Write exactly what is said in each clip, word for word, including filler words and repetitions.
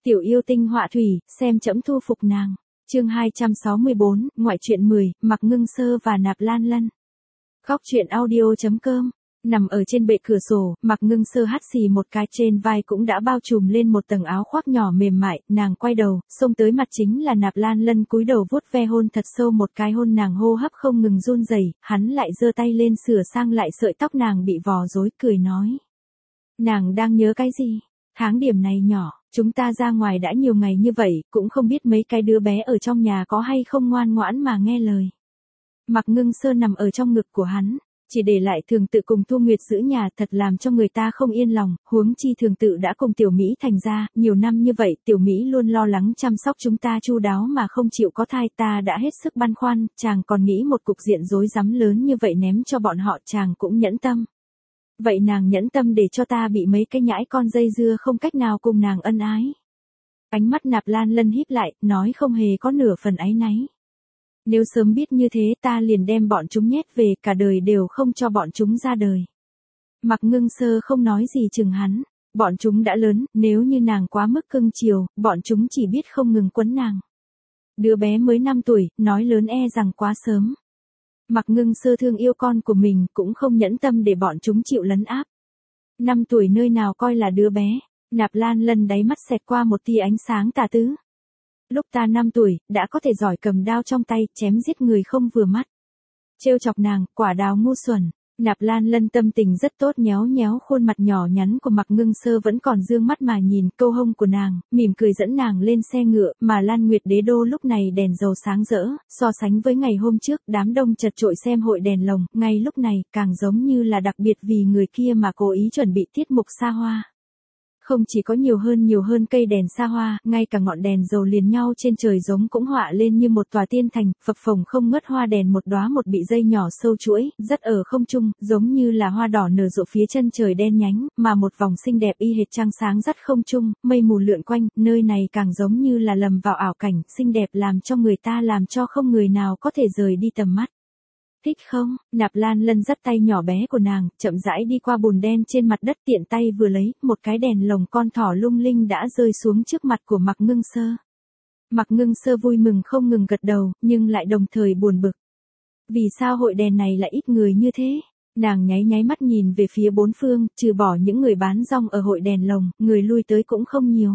Tiểu yêu tinh họa thủy, xem trẫm thu phục nàng. Chương hai trăm sáu mươi bốn, ngoại truyện mười, Mạc Ngưng Sơ và Nạp Lan Lân. Khóc truyện audio chấm com. Nằm ở trên bệ cửa sổ, Mạc Ngưng Sơ hắt xì một cái, trên vai cũng đã bao trùm lên một tầng áo khoác nhỏ mềm mại, nàng quay đầu, xông tới mặt chính là Nạp Lan Lân, cúi đầu vuốt ve hôn thật sâu một cái, hôn nàng hô hấp không ngừng run rẩy, hắn lại giơ tay lên sửa sang lại sợi tóc nàng bị vò rối, cười nói: "Nàng đang nhớ cái gì? Tháng điểm này nhỏ, chúng ta ra ngoài đã nhiều ngày như vậy, cũng không biết mấy cái đứa bé ở trong nhà có hay không ngoan ngoãn mà nghe lời." Mạc Ngưng Sơ nằm ở trong ngực của hắn, chỉ để lại Thường Tự cùng Thu Nguyệt giữ nhà, thật làm cho người ta không yên lòng, huống chi Thường Tự đã cùng Tiểu Mỹ thành ra, nhiều năm như vậy, Tiểu Mỹ luôn lo lắng chăm sóc chúng ta chu đáo mà không chịu có thai, ta đã hết sức băn khoăn, chàng còn nghĩ một cục diện rối rắm lớn như vậy ném cho bọn họ, chàng cũng nhẫn tâm. Vậy nàng nhẫn tâm để cho ta bị mấy cái nhãi con dây dưa, không cách nào cùng nàng ân ái. Ánh mắt Nạp Lan Lân híp lại, nói không hề có nửa phần áy náy. Nếu sớm biết như thế ta liền đem bọn chúng nhét về, cả đời đều không cho bọn chúng ra đời. Mạc Ngưng Sơ không nói gì chừng hắn, bọn chúng đã lớn, nếu như nàng quá mức cưng chiều, bọn chúng chỉ biết không ngừng quấn nàng. Đứa bé mới năm tuổi, nói lớn e rằng quá sớm. Mạc Ngưng Sơ thương yêu con của mình, cũng không nhẫn tâm để bọn chúng chịu lấn áp. Năm tuổi nơi nào coi là đứa bé. Nạp Lan Lân đáy mắt xẹt qua một tia ánh sáng tà tứ. Lúc ta năm tuổi, đã có thể giỏi cầm đao trong tay, chém giết người không vừa mắt. Trêu chọc nàng, quả đào ngu xuẩn. Nạp Lan Lân tâm tình rất tốt, nhéo nhéo khuôn mặt nhỏ nhắn của Mạc Ngưng Sơ, vẫn còn dương mắt mà nhìn câu hông của nàng, mỉm cười dẫn nàng lên xe ngựa, mà Lan Nguyệt Đế Đô lúc này đèn dầu sáng rỡ, so sánh với ngày hôm trước, đám đông chật chội xem hội đèn lồng, ngay lúc này, càng giống như là đặc biệt vì người kia mà cố ý chuẩn bị tiết mục xa hoa. Không chỉ có nhiều hơn nhiều hơn cây đèn xa hoa, ngay cả ngọn đèn dầu liền nhau trên trời giống cũng họa lên như một tòa tiên thành, phập phồng không ngớt, hoa đèn một đóa một bị dây nhỏ sâu chuỗi, rất ở không trung, giống như là hoa đỏ nở rộ phía chân trời đen nhánh, mà một vòng xinh đẹp y hệt trăng sáng dắt không trung, mây mù lượn quanh, nơi này càng giống như là lầm vào ảo cảnh, xinh đẹp làm cho người ta làm cho không người nào có thể rời đi tầm mắt. Thích không? Nạp Lan Lân dắt tay nhỏ bé của nàng, chậm rãi đi qua bùn đen trên mặt đất, tiện tay vừa lấy, một cái đèn lồng con thỏ lung linh đã rơi xuống trước mặt của Mạc Ngưng Sơ. Mạc Ngưng Sơ vui mừng không ngừng gật đầu, nhưng lại đồng thời buồn bực. Vì sao hội đèn này lại ít người như thế? Nàng nháy nháy mắt nhìn về phía bốn phương, trừ bỏ những người bán rong ở hội đèn lồng, người lui tới cũng không nhiều.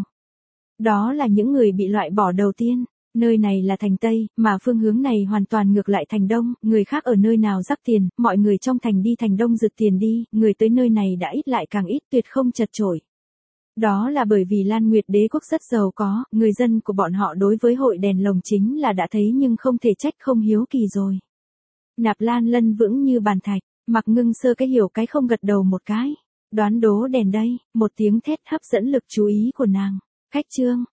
Đó là những người bị loại bỏ đầu tiên. Nơi này là thành Tây, mà phương hướng này hoàn toàn ngược lại thành Đông, người khác ở nơi nào rắc tiền, mọi người trong thành đi thành Đông rực tiền đi, người tới nơi này đã ít lại càng ít, tuyệt không chật chội. Đó là bởi vì Lan Nguyệt Đế quốc rất giàu có, người dân của bọn họ đối với hội đèn lồng chính là đã thấy nhưng không thể trách không hiếu kỳ rồi. Nạp Lan Lân vững như bàn thạch, Mạc Ngưng Sơ cái hiểu cái không gật đầu một cái. Đoán đố đèn đây, một tiếng thét hấp dẫn lực chú ý của nàng. Khách trương,